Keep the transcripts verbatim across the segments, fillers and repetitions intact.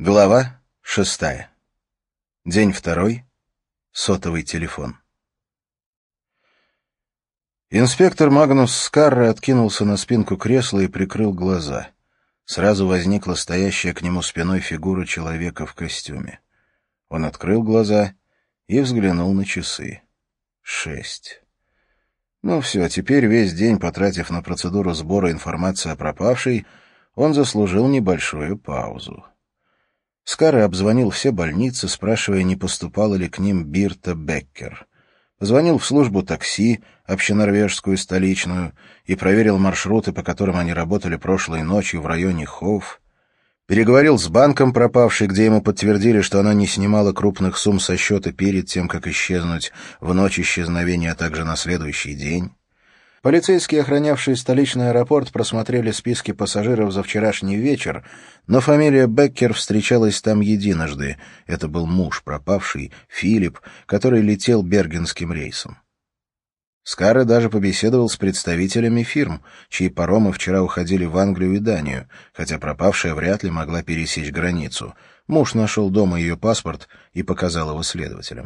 Глава шестая. День второй. Сотовый телефон. Инспектор Магнус Скарре откинулся на спинку кресла и прикрыл глаза. Сразу возникла стоящая к нему спиной фигура человека в костюме. Он открыл глаза и взглянул на часы. Шесть. Ну все, теперь весь день, потратив на процедуру сбора информации о пропавшей, он заслужил небольшую паузу. Скарре обзвонил все больницы, спрашивая, не поступала ли к ним Бирта Беккер. Позвонил в службу такси, общенорвежскую столичную, и проверил маршруты, по которым они работали прошлой ночью в районе Хофф. Переговорил с банком пропавшей, где ему подтвердили, что она не снимала крупных сумм со счета перед тем, как исчезнуть в ночь исчезновения, а также на следующий день. Полицейские, охранявшие столичный аэропорт, просмотрели списки пассажиров за вчерашний вечер, но фамилия Беккер встречалась там единожды. Это был муж пропавший, Филипп, который летел бергенским рейсом. Скарре даже побеседовал с представителями фирм, чьи паромы вчера уходили в Англию и Данию, хотя пропавшая вряд ли могла пересечь границу. Муж нашел дома ее паспорт и показал его следователям.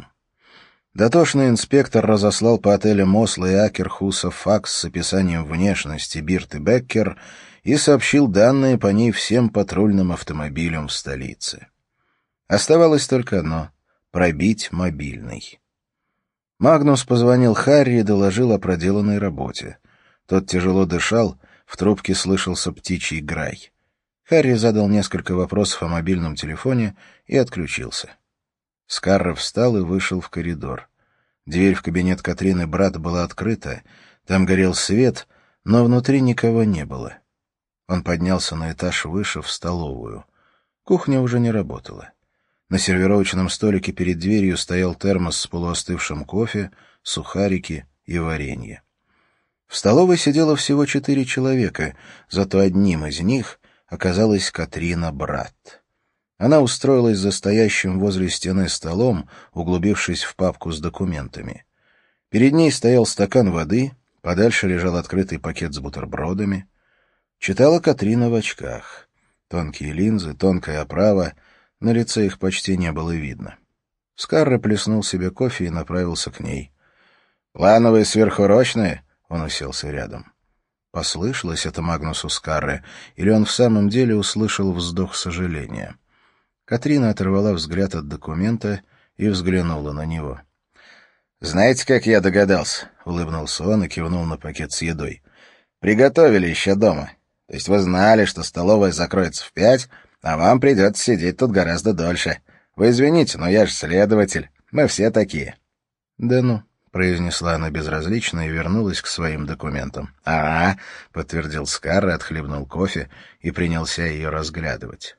Дотошный инспектор разослал по отелям Осло и Акерхуса факс с описанием внешности Бирты Беккер и сообщил данные по ней всем патрульным автомобилям в столице. Оставалось только одно — пробить мобильный. Магнус позвонил Харри и доложил о проделанной работе. Тот тяжело дышал, в трубке слышался птичий грай. Харри задал несколько вопросов о мобильном телефоне и отключился. Скарре встал и вышел в коридор. Дверь в кабинет Катрины Брат была открыта, там горел свет, но внутри никого не было. Он поднялся на этаж выше, в столовую. Кухня уже не работала. На сервировочном столике перед дверью стоял термос с полуостывшим кофе, сухарики и варенье. В столовой сидело всего четыре человека, зато одним из них оказалась Катрина Брат. Она устроилась за стоящим возле стены столом, углубившись в папку с документами. Перед ней стоял стакан воды, подальше лежал открытый пакет с бутербродами. Читала Катрина в очках. Тонкие линзы, тонкая оправа, на лице их почти не было видно. Скарре плеснул себе кофе и направился к ней. «Плановые сверхурочные?» — он уселся рядом. Послышалось это Магнусу Скарре, или он в самом деле услышал вздох сожаления? Катрина оторвала взгляд от документа и взглянула на него. «Знаете, как я догадался?» — улыбнулся он и кивнул на пакет с едой. «Приготовили еще дома. То есть вы знали, что столовая закроется в пять, а вам придется сидеть тут гораздо дольше. Вы извините, но я же следователь. Мы все такие». «Да ну», — произнесла она безразлично и вернулась к своим документам. «Ага», — подтвердил Скарре, отхлебнул кофе и принялся ее разглядывать.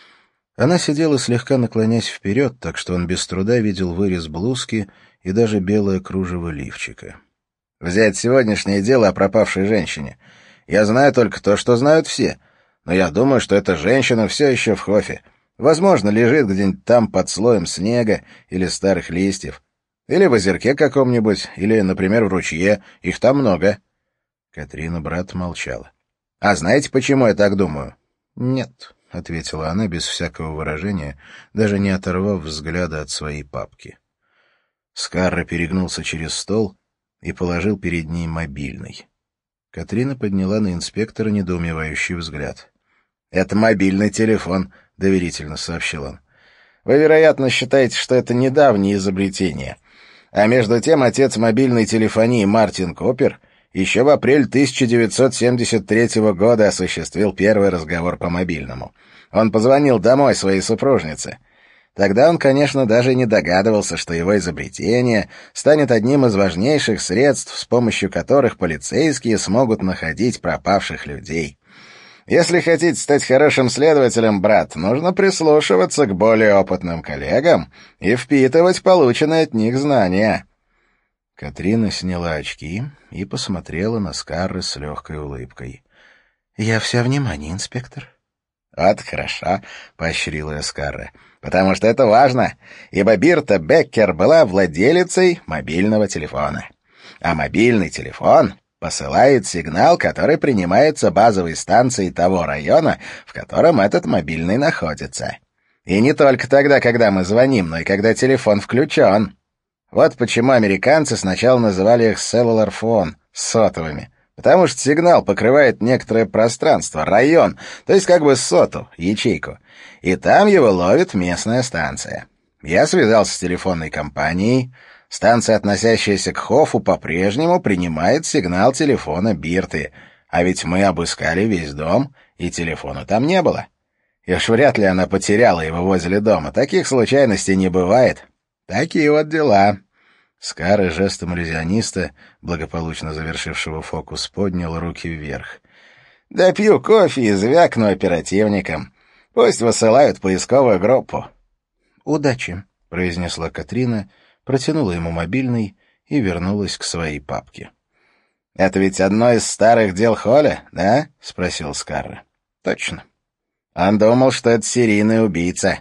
Она сидела, слегка наклонясь вперед, так что он без труда видел вырез блузки и даже белое кружево лифчика. «Взять сегодняшнее дело о пропавшей женщине. Я знаю только то, что знают все, но я думаю, что эта женщина все еще в Хоффе. Возможно, лежит где-нибудь там под слоем снега или старых листьев. Или в озерке каком-нибудь, или, например, в ручье. Их там много». Катрина Брат молчала. «А знаете, почему я так думаю?» «Нет», — ответила она без всякого выражения, даже не оторвав взгляда от своей папки. Скарре перегнулся через стол и положил перед ней мобильный. Катрина подняла на инспектора недоумевающий взгляд. «Это мобильный телефон», — доверительно сообщил он. «Вы, вероятно, считаете, что это недавнее изобретение. А между тем отец мобильной телефонии Мартин Купер еще в апреле тысяча девятьсот семьдесят третьего года осуществил первый разговор по мобильному. Он позвонил домой своей супружнице. Тогда он, конечно, даже не догадывался, что его изобретение станет одним из важнейших средств, с помощью которых полицейские смогут находить пропавших людей. Если хотите стать хорошим следователем, брат, нужно прислушиваться к более опытным коллегам и впитывать полученные от них знания». Катрина сняла очки и посмотрела на Скарре с легкой улыбкой. «Я вся внимание, инспектор». «Вот хорошо», — поощрила ее Скарре, — «потому что это важно, ибо Бирта Беккер была владелицей мобильного телефона. А мобильный телефон посылает сигнал, который принимается базовой станцией того района, в котором этот мобильный находится. И не только тогда, когда мы звоним, но и когда телефон включен. Вот почему американцы сначала называли их cellular phone, сотовыми. Потому что сигнал покрывает некоторое пространство, район, то есть как бы соту, ячейку. И там его ловит местная станция. Я связался с телефонной компанией. Станция, относящаяся к Хофу, по-прежнему принимает сигнал телефона Бирты. А ведь мы обыскали весь дом, и телефона там не было. И уж вряд ли она потеряла его возле дома. Таких случайностей не бывает. Такие вот дела. Скар жестом иллюзиониста, благополучно завершившего фокус, поднял руки вверх. «Да пью кофе и звякну оперативникам. Пусть высылают поисковую группу». «Удачи», — произнесла Катрина, протянула ему мобильный и вернулась к своей папке. «Это ведь одно из старых дел Холля, да?» — спросил Скарра. «Точно». «Он думал, что это серийный убийца».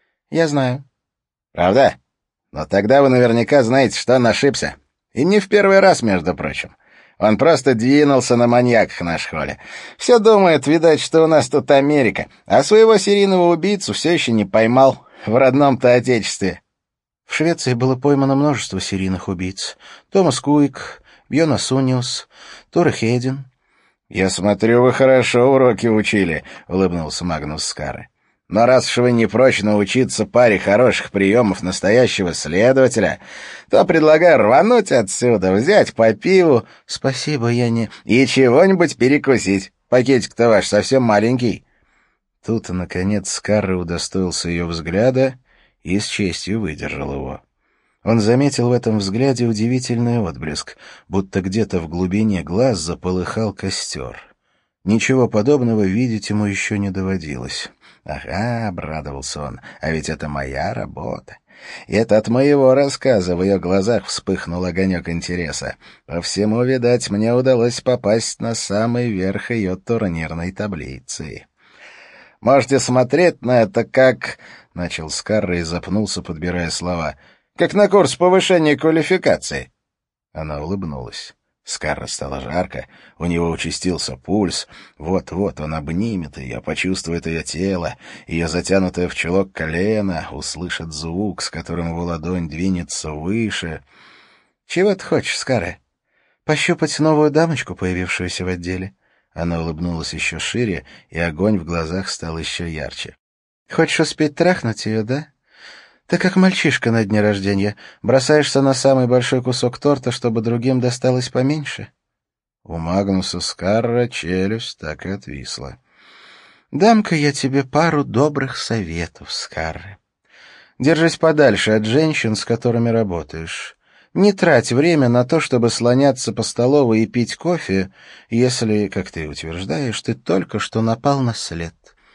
«Я знаю». «Правда? Но тогда вы наверняка знаете, что он ошибся. И не в первый раз, между прочим. Он просто двинулся на маньяках на школе. Все думает, видать, что у нас тут Америка, а своего серийного убийцу все еще не поймал в родном-то отечестве». В Швеции было поймано множество серийных убийц. Томас Куик, Бьона Суниус, Торе Хейден. «Я смотрю, вы хорошо уроки учили», — улыбнулся Магнус Скарре. «Но раз уж вы не прочь научиться паре хороших приемов настоящего следователя, то предлагаю рвануть отсюда, взять по пиву...» «Спасибо, я не...» «И чего-нибудь перекусить. Пакетик-то ваш совсем маленький». Тут, наконец, Скарре удостоился ее взгляда и с честью выдержал его. Он заметил в этом взгляде удивительный отблеск, будто где-то в глубине глаз заполыхал костер. Ничего подобного видеть ему еще не доводилось. «Ага», — обрадовался он, — «а ведь это моя работа. И это от моего рассказа в ее глазах вспыхнул огонек интереса. По всему, видать, мне удалось попасть на самый верх ее турнирной таблицы. Можете смотреть на это как...» — начал Скарре и запнулся, подбирая слова. «Как на курс повышения квалификации». Она улыбнулась. Скарре стало жарко, у него участился пульс. Вот-вот он обнимет ее, почувствует ее тело, ее затянутое в чулок колено, услышит звук, с которым его ладонь двинется выше. «Чего ты хочешь, Скарре? Пощупать новую дамочку, появившуюся в отделе?» Она улыбнулась еще шире, и огонь в глазах стал еще ярче. «Хочешь успеть трахнуть ее, да? Ты как мальчишка на дне рождения. Бросаешься на самый большой кусок торта, чтобы другим досталось поменьше?» У Магнуса Скарра челюсть так и отвисла. «Дам-ка я тебе пару добрых советов, Скарре. Держись подальше от женщин, с которыми работаешь. Не трать время на то, чтобы слоняться по столовой и пить кофе, если, как ты утверждаешь, ты только что напал на след.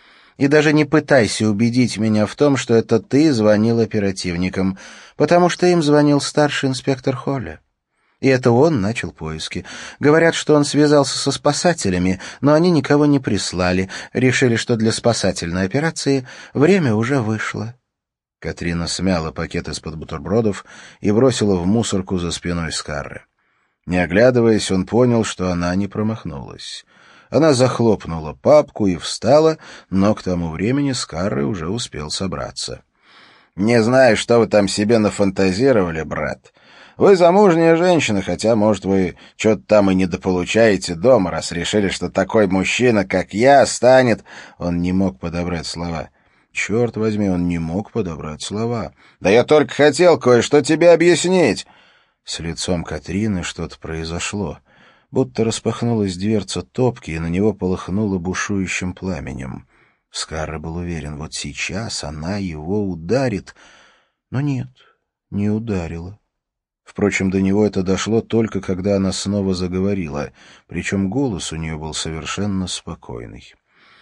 И даже не пытайся убедить меня в том, что это ты звонил оперативникам, потому что им звонил старший инспектор Холля. И это он начал поиски. Говорят, что он связался со спасателями, но они никого не прислали, решили, что для спасательной операции время уже вышло». Катрина смяла пакет из-под бутербродов и бросила в мусорку за спиной Скарре. Не оглядываясь, он понял, что она не промахнулась. Она захлопнула папку и встала, но к тому времени Скарре уже успел собраться. «Не знаю, что вы там себе нафантазировали, брат. Вы замужняя женщина, хотя, может, вы что-то там и недополучаете дома, раз решили, что такой мужчина, как я, станет...» Он не мог подобрать слова. Черт возьми, он не мог подобрать слова. «Да я только хотел кое-что тебе объяснить!» С лицом Катрины что-то произошло. Будто распахнулась дверца топки, и на него полыхнуло бушующим пламенем. Скарре был уверен, вот сейчас она его ударит. Но нет, не ударила. Впрочем, до него это дошло только, когда она снова заговорила, причем голос у нее был совершенно спокойный.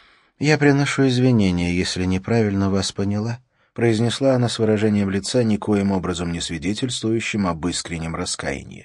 «Я приношу извинения, если неправильно вас поняла», — произнесла она с выражением лица, никоим образом не свидетельствующим об искреннем раскаянии.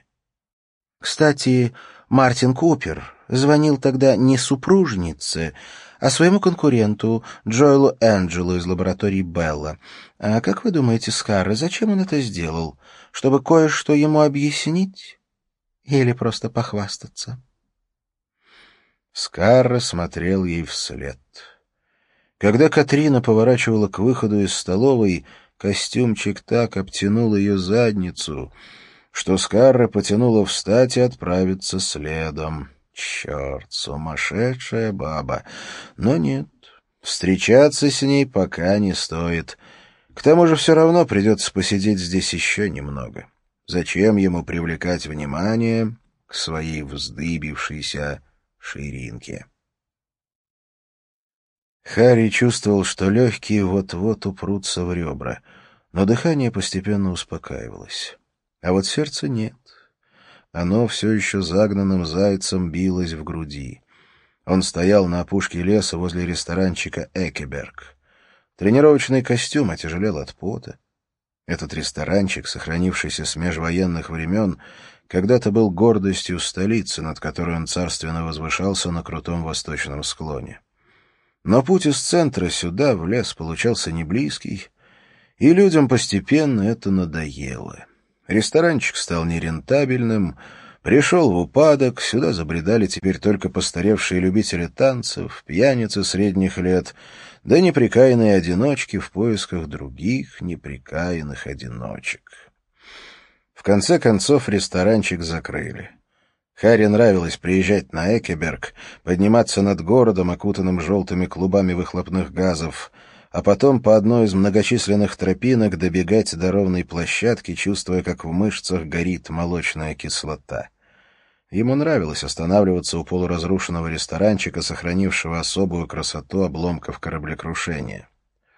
«Кстати, Мартин Купер звонил тогда не супружнице, а своему конкуренту Джоэлу Энджелу из лаборатории Белла. А как вы думаете, Скарре, зачем он это сделал? Чтобы кое-что ему объяснить? Или просто похвастаться?» Скарре смотрел ей вслед. Когда Катрина поворачивала к выходу из столовой, костюмчик так обтянул ее задницу, что Скарра потянула встать и отправиться следом. Черт, сумасшедшая баба! Но нет, встречаться с ней пока не стоит. К тому же все равно придется посидеть здесь еще немного. Зачем ему привлекать внимание к своей вздыбившейся ширинке? Харри чувствовал, что легкие вот-вот упрутся в ребра, но дыхание постепенно успокаивалось. А вот сердце нет. Оно все еще загнанным зайцем билось в груди. Он стоял на опушке леса возле ресторанчика «Экеберг». Тренировочный костюм отяжелел от пота. Этот ресторанчик, сохранившийся с межвоенных времен, когда-то был гордостью столицы, над которой он царственно возвышался на крутом восточном склоне. Но путь из центра сюда, в лес, получался неблизкий, и людям постепенно это надоело. Ресторанчик стал нерентабельным, пришел в упадок, сюда забредали теперь только постаревшие любители танцев, пьяницы средних лет, да неприкаянные одиночки в поисках других неприкаянных одиночек. В конце концов ресторанчик закрыли. Харри нравилось приезжать на Экеберг, подниматься над городом, окутанным желтыми клубами выхлопных газов, а потом по одной из многочисленных тропинок добегать до ровной площадки, чувствуя, как в мышцах горит молочная кислота. Ему нравилось останавливаться у полуразрушенного ресторанчика, сохранившего особую красоту обломков кораблекрушения.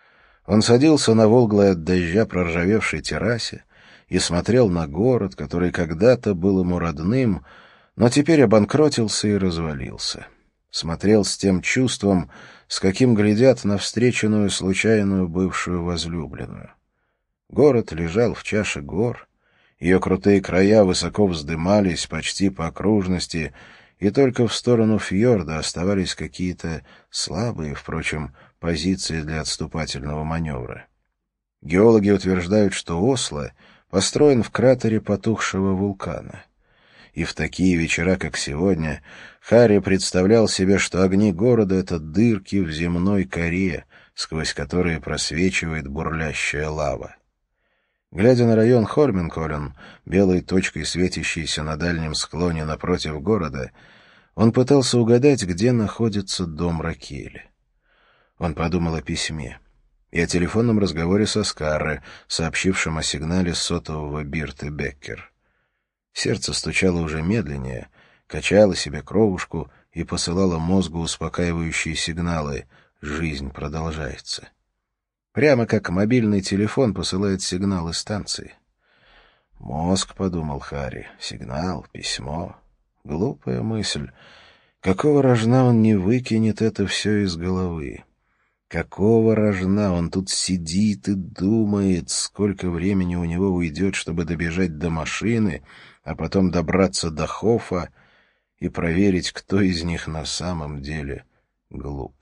Он садился на волглой от дождя проржавевшей террасе и смотрел на город, который когда-то был ему родным, но теперь обанкротился и развалился. Смотрел с тем чувством, с каким глядят на встреченную случайную бывшую возлюбленную. Город лежал в чаше гор, ее крутые края высоко вздымались почти по окружности, и только в сторону фьорда оставались какие-то слабые, впрочем, позиции для отступательного маневра. Геологи утверждают, что Осло построен в кратере потухшего вулкана. И в такие вечера, как сегодня, Харри представлял себе, что огни города — это дырки в земной коре, сквозь которые просвечивает бурлящая лава. Глядя на район Холменколлен, белой точкой светящейся на дальнем склоне напротив города, он пытался угадать, где находится дом Ракели. Он подумал о письме и о телефонном разговоре со Скарре, сообщившем о сигнале сотового Бирты Беккер. Сердце стучало уже медленнее, качало себе кровушку и посылало мозгу успокаивающие сигналы «Жизнь продолжается». Прямо как мобильный телефон посылает сигналы станции. «Мозг», — подумал Харри, — «сигнал, письмо». Глупая мысль. Какого рожна он не выкинет это все из головы? Какого рожна он тут сидит и думает, сколько времени у него уйдет, чтобы добежать до машины, а потом добраться до Хофа и проверить, кто из них на самом деле глуп.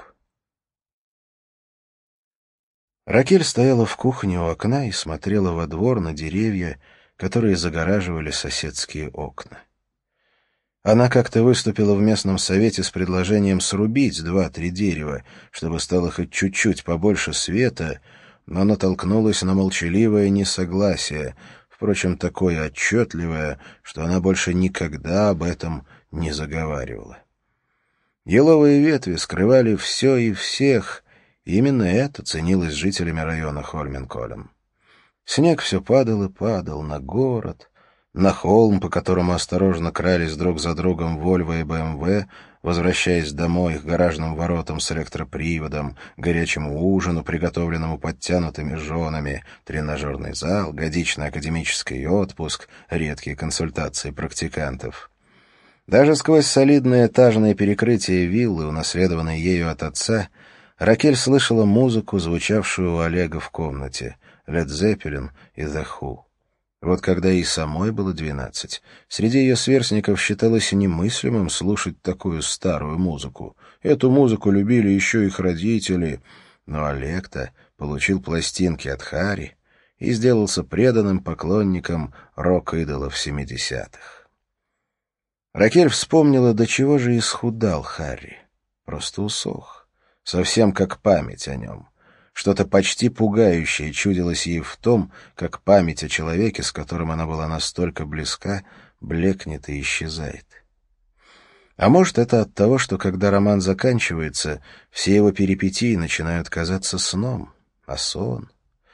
Ракель стояла в кухне у окна и смотрела во двор на деревья, которые загораживали соседские окна. Она как-то выступила в местном совете с предложением срубить два-три дерева, чтобы стало хоть чуть-чуть побольше света, но натолкнулась на молчаливое несогласие, впрочем, такое отчетливое, что она больше никогда об этом не заговаривала. Еловые ветви скрывали все и всех, и именно это ценилось жителями района Холменколлен. Снег все падал и падал на город, на холм, по которому осторожно крались друг за другом Вольво и БМВ, возвращаясь домой к гаражным воротам с электроприводом, горячему ужину, приготовленному подтянутыми женами, тренажерный зал, годичный академический отпуск, редкие консультации практикантов. Даже сквозь солидное этажное перекрытие виллы, унаследованной ею от отца, Ракель слышала музыку, звучавшую у Олега в комнате, Led Zeppelin и The Who. Вот когда ей самой было двенадцать, среди ее сверстников считалось немыслимым слушать такую старую музыку. Эту музыку любили еще их родители, но Олег-то получил пластинки от Харри и сделался преданным поклонником рок-идолов семидесятых. Ракель вспомнила, до чего же исхудал Харри. Просто усох. совсем как память о нем. Что-то почти пугающее чудилось ей в том, как память о человеке, с которым она была настолько близка, блекнет и исчезает. А может, это от того, что когда роман заканчивается, все его перипетии начинают казаться сном, а сон...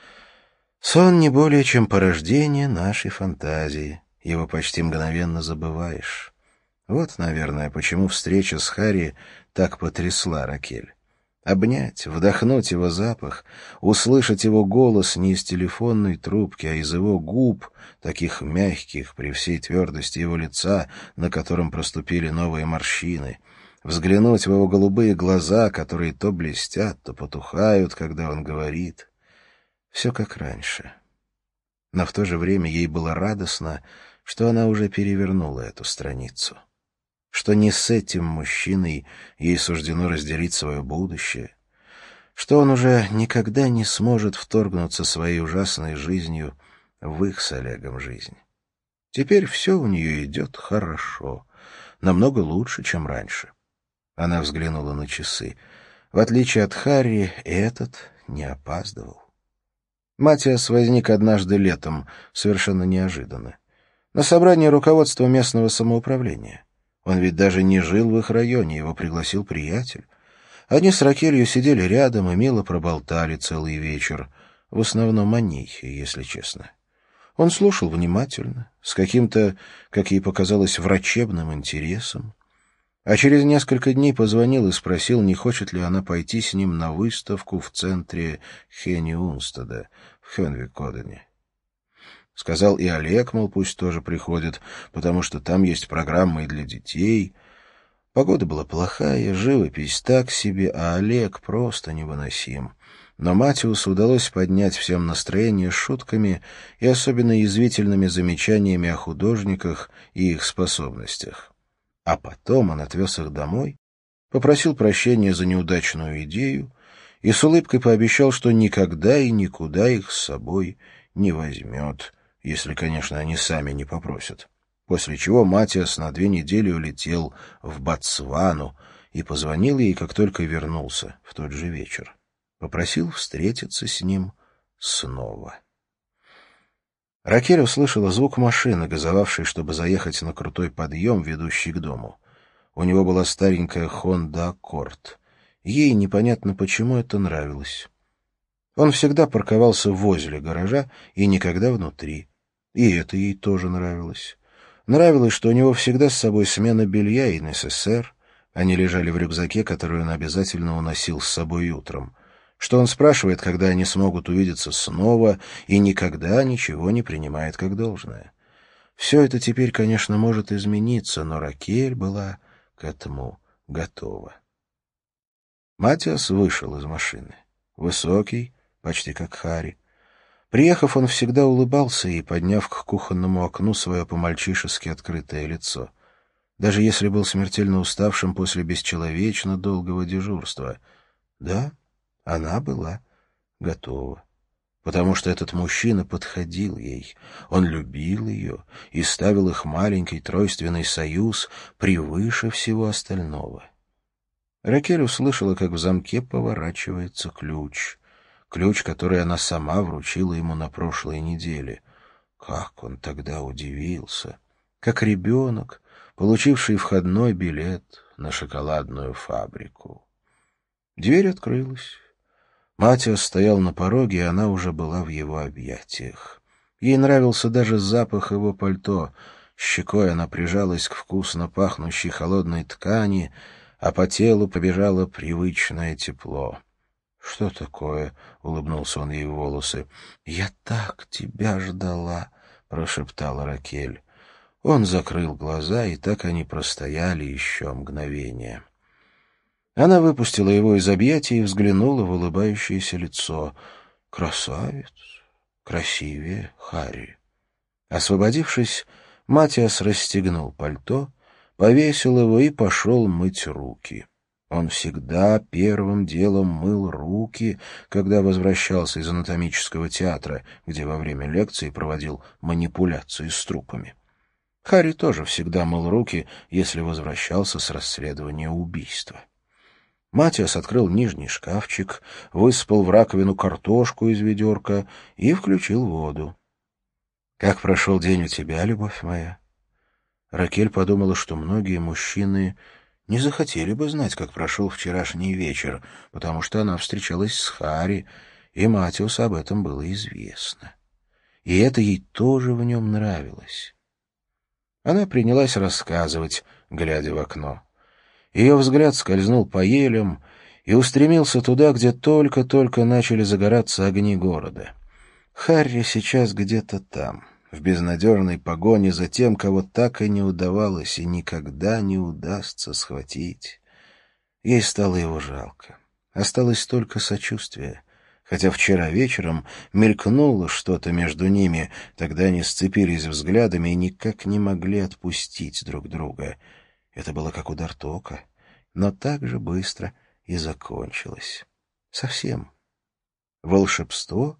Сон не более чем порождение нашей фантазии. Его почти мгновенно забываешь. Вот, наверное, почему встреча с Харри так потрясла Ракель. Обнять, вдохнуть его запах, услышать его голос не из телефонной трубки, а из его губ, таких мягких при всей твердости его лица, на котором проступили новые морщины, взглянуть в его голубые глаза, которые то блестят, то потухают, когда он говорит. Все как раньше. Но в то же время ей было радостно, что она уже перевернула эту страницу. Что не с этим мужчиной ей суждено разделить свое будущее. Что он уже никогда не сможет вторгнуться своей ужасной жизнью в их с Олегом жизнь. Теперь все у нее идет хорошо, намного лучше, чем раньше. Она взглянула на часы. В отличие от Харри, этот не опаздывал. Матиас возник однажды летом, совершенно неожиданно. На собрании руководства местного самоуправления. Он ведь даже не жил в их районе, его пригласил приятель. Они с Ракелью сидели рядом и мило проболтали целый вечер. В основном о ней, если честно. Он слушал внимательно, с каким-то, как ей показалось, врачебным интересом. А через несколько дней позвонил и спросил, не хочет ли она пойти с ним на выставку в центре Хенни Унстеда в Хенвикодене. Сказал и Олег, мол, пусть тоже приходит, потому что там есть программы и для детей. Погода была плохая, живопись так себе, а Олег просто невыносим. Но Матиусу удалось поднять всем настроение шутками и особенно язвительными замечаниями о художниках и их способностях. А потом он отвез их домой, попросил прощения за неудачную идею и с улыбкой пообещал, что никогда и никуда их с собой не возьмет, если, конечно, они сами не попросят. После чего Матиас на две недели улетел в Ботсвану и позвонил ей, как только вернулся, в тот же вечер. Попросил встретиться с ним снова. Ракель услышала звук машины, газовавшей, чтобы заехать на крутой подъем, ведущий к дому. У него была старенькая Honda Accord. Ей непонятно почему это нравилось. Он всегда парковался возле гаража и никогда внутри. И это ей тоже нравилось. Нравилось, что у него всегда с собой смена белья и эн эс эс эр. Они лежали в рюкзаке, который он обязательно уносил с собой утром. Что он спрашивает, когда они смогут увидеться снова, и никогда ничего не принимает как должное. Все это теперь, конечно, может измениться, но Ракель была к этому готова. Матиас вышел из машины. Высокий, почти как Харри. Приехав, он всегда улыбался и, подняв к кухонному окну свое по-мальчишески открытое лицо. Даже если был смертельно уставшим после бесчеловечно долгого дежурства. Да, она была готова. Потому что этот мужчина подходил ей. Он любил ее и ставил их маленький тройственный союз превыше всего остального. Ракель услышала, как в замке поворачивается ключ. Ключ, который она сама вручила ему на прошлой неделе. Как он тогда удивился. Как ребенок, получивший входной билет на шоколадную фабрику. Дверь открылась. Матиас стоял на пороге, и она уже была в его объятиях. Ей нравился даже запах его пальто. Щекой она прижалась к вкусно пахнущей холодной ткани, а по телу побежало привычное тепло. «Что такое?» — улыбнулся он ей в волосы. «Я так тебя ждала», — прошептала Ракель. Он закрыл глаза, и так они простояли еще мгновение. Она выпустила его из объятий и взглянула в улыбающееся лицо. «Красавец! Красивее Харри!» Освободившись, Матиас расстегнул пальто, повесил его и пошел мыть руки. Он всегда первым делом мыл руки, когда возвращался из анатомического театра, где во время лекции проводил манипуляции с трупами. Харри тоже всегда мыл руки, если возвращался с расследования убийства. Матиас открыл нижний шкафчик, высыпал в раковину картошку из ведерка и включил воду. — Как прошел день у тебя, любовь моя? Ракель подумала, что многие мужчины не захотели бы знать, как прошел вчерашний вечер, потому что она встречалась с Харри, и Матиасу об этом было известно. И это ей тоже в нем нравилось. Она принялась рассказывать, глядя в окно. Ее взгляд скользнул по елям и устремился туда, где только-только начали загораться огни города. Харри сейчас где-то там, в безнадежной погоне за тем, кого так и не удавалось и никогда не удастся схватить. Ей стало его жалко. Осталось только сочувствие. Хотя вчера вечером мелькнуло что-то между ними, тогда они сцепились взглядами и никак не могли отпустить друг друга. Это было как удар тока, но так же быстро и закончилось. Совсем. Волшебство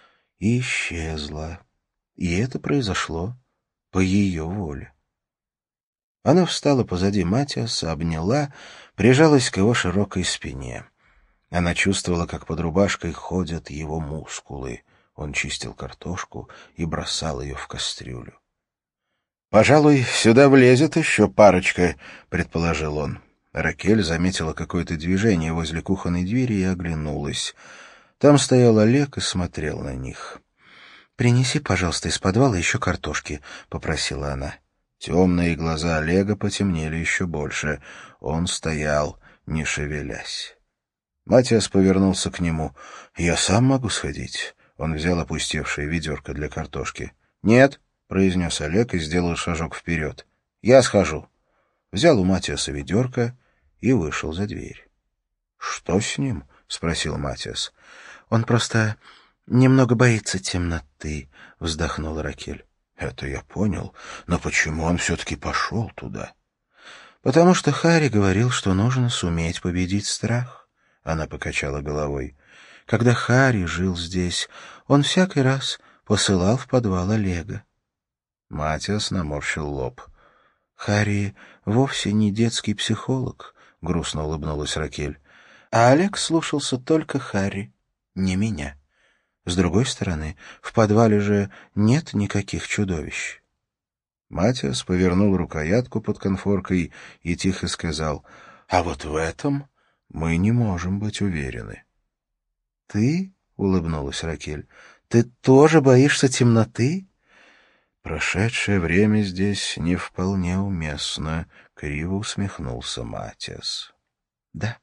исчезло. И это произошло по ее воле. Она встала позади Матиаса, обняла, прижалась к его широкой спине. Она чувствовала, как под рубашкой ходят его мускулы. Он чистил картошку и бросал ее в кастрюлю. «Пожалуй, сюда влезет еще парочка», — предположил он. Ракель заметила какое-то движение возле кухонной двери и оглянулась. Там стоял Олег и смотрел на них. «Принеси, пожалуйста, из подвала еще картошки», — попросила она. Темные глаза Олега потемнели еще больше. Он стоял, не шевелясь. Матиас повернулся к нему. «Я сам могу сходить?» Он взял опустевшее ведерко для картошки. «Нет», — произнес Олег и сделал шажок вперед. «Я схожу». Взял у Матиаса ведерко и вышел за дверь. «Что с ним?» — спросил Матиас. «Он просто немного боится темноты», — вздохнула Ракель. «Это я понял, но почему он все-таки пошел туда?» «Потому что Харри говорил, что нужно суметь победить страх». Она покачала головой. «Когда Харри жил здесь, он всякий раз посылал в подвал Олега». Матиас наморщил лоб. «Харри вовсе не детский психолог», — грустно улыбнулась Ракель. «А Олег слушался только Харри, не меня. С другой стороны, в подвале же нет никаких чудовищ». Матиас повернул рукоятку под конфоркой и тихо сказал: «А вот в этом мы не можем быть уверены». «Ты?» — улыбнулась Ракель. «Ты тоже боишься темноты?» «Прошедшее время здесь не вполне уместно», — криво усмехнулся Матиас. «Да,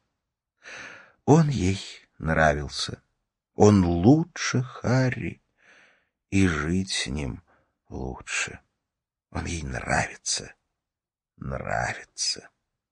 он ей нравился. Он лучше Харри, и жить с ним лучше. Он ей нравится, нравится».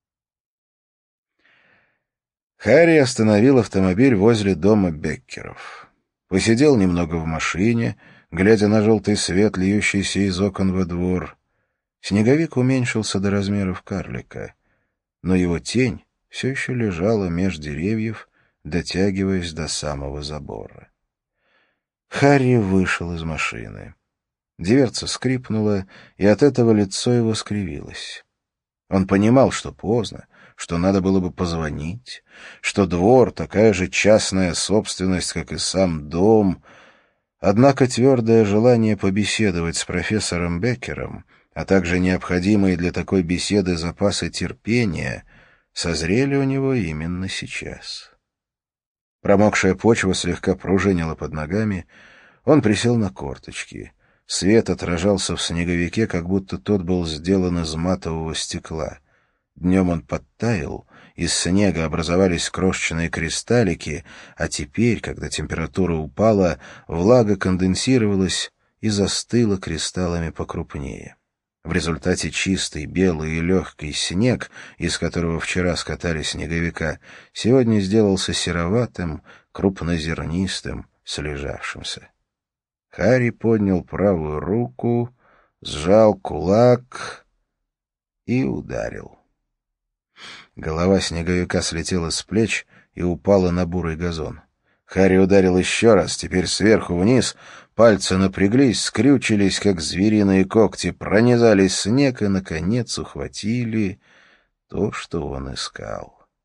Харри остановил автомобиль возле дома Беккеров. Посидел немного в машине, глядя на желтый свет, льющийся из окон во двор. Снеговик уменьшился до размеров карлика, но его тень все еще лежала меж деревьев, дотягиваясь до самого забора. Харри вышел из машины. Дверца скрипнула, и от этого лицо его скривилось. Он понимал, что поздно, что надо было бы позвонить, что двор — такая же частная собственность, как и сам дом. Однако твердое желание побеседовать с профессором Беккером, а также необходимые для такой беседы запасы терпения, созрели у него именно сейчас. Промокшая почва слегка пружинила под ногами. Он присел на корточки. Свет отражался в снеговике, как будто тот был сделан из матового стекла. Днем он подтаял, из снега образовались крошечные кристаллики, а теперь, когда температура упала, влага конденсировалась и застыла кристаллами покрупнее. В результате чистый, белый и легкий снег, из которого вчера скатали снеговика, сегодня сделался сероватым, крупнозернистым, слежавшимся. Харри поднял правую руку, сжал кулак и ударил. Голова снеговика слетела с плеч и упала на бурый газон. Харри ударил еще раз, теперь сверху вниз. Пальцы напряглись, скрючились, как звериные когти, пронизали снег и, наконец, ухватили то, что он искал.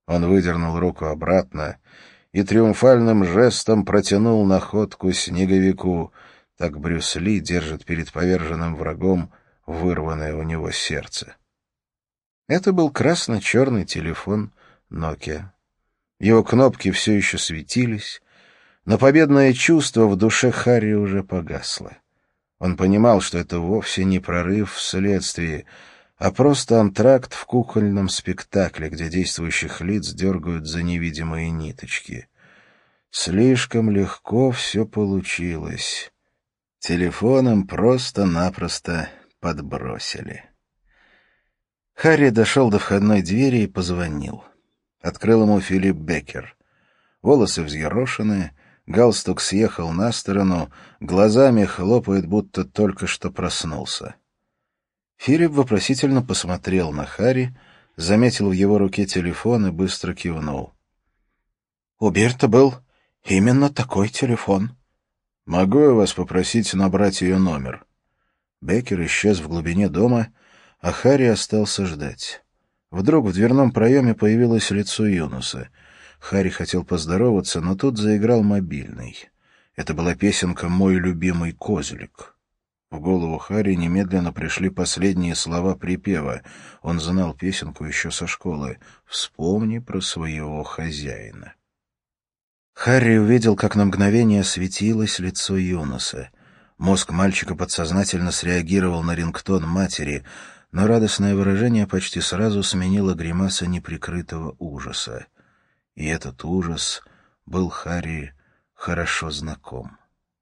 Он выдернул руку обратно и триумфальным жестом протянул находку снеговику. Так Брюс Ли держит перед поверженным врагом вырванное у него сердце. Это был красно-черный телефон Nokia. Его кнопки все еще светились, но победное чувство в душе Харри уже погасло. Он понимал, что это вовсе не прорыв в следствии, а просто антракт в кукольном спектакле, где действующих лиц дергают за невидимые ниточки. Слишком легко все получилось. Телефоном просто-напросто подбросили. Харри дошел до входной двери и позвонил. Открыл ему Филипп Беккер. Волосы взъерошены, галстук съехал на сторону, глазами хлопает, будто только что проснулся. Филипп вопросительно посмотрел на Харри, заметил в его руке телефон и быстро кивнул. «У Бирта был именно такой телефон». «Могу я вас попросить набрать ее номер?» Беккер исчез в глубине дома, а Харри остался ждать. Вдруг в дверном проеме появилось лицо Юнуса. Харри хотел поздороваться, но тут заиграл мобильный. Это была песенка «Мой любимый козлик». В голову Харри немедленно пришли последние слова припева. Он знал песенку еще со школы «Вспомни про своего хозяина». Харри увидел, как на мгновение светилось лицо Юнуса. Мозг мальчика подсознательно среагировал на рингтон матери, но радостное выражение почти сразу сменило гримаса неприкрытого ужаса. И этот ужас был Харри хорошо знаком.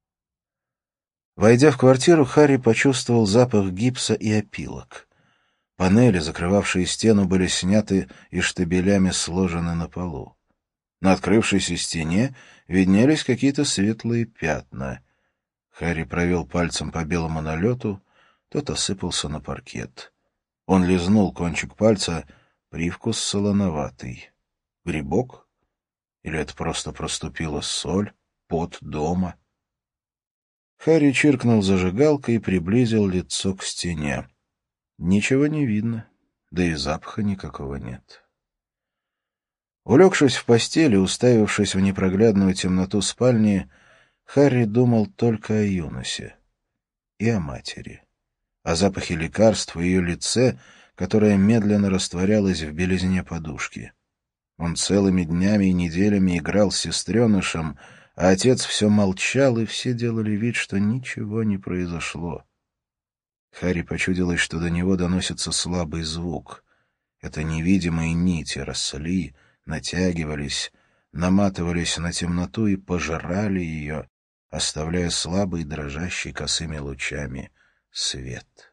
Войдя в квартиру, Харри почувствовал запах гипса и опилок. Панели, закрывавшие стену, были сняты и штабелями сложены на полу. На открывшейся стене виднелись какие-то светлые пятна. Харри провел пальцем по белому налету, тот осыпался на паркет. Он лизнул кончик пальца, привкус солоноватый. Грибок? Или это просто проступила соль, пот дома? Харри чиркнул зажигалкой и приблизил лицо к стене. Ничего не видно, да и запаха никакого нет. Улегшись в постели, уставившись в непроглядную темноту спальни, Харри думал только о Юнусе и о матери, о запахе лекарств и ее лице, которое медленно растворялось в белизне подушки. Он целыми днями и неделями играл с сестренышем, а отец все молчал, и все делали вид, что ничего не произошло. Харри почудилось, что до него доносится слабый звук. Это невидимые нити росли, натягивались, наматывались на темноту и пожирали ее, оставляя слабый, дрожащий косыми лучами свет.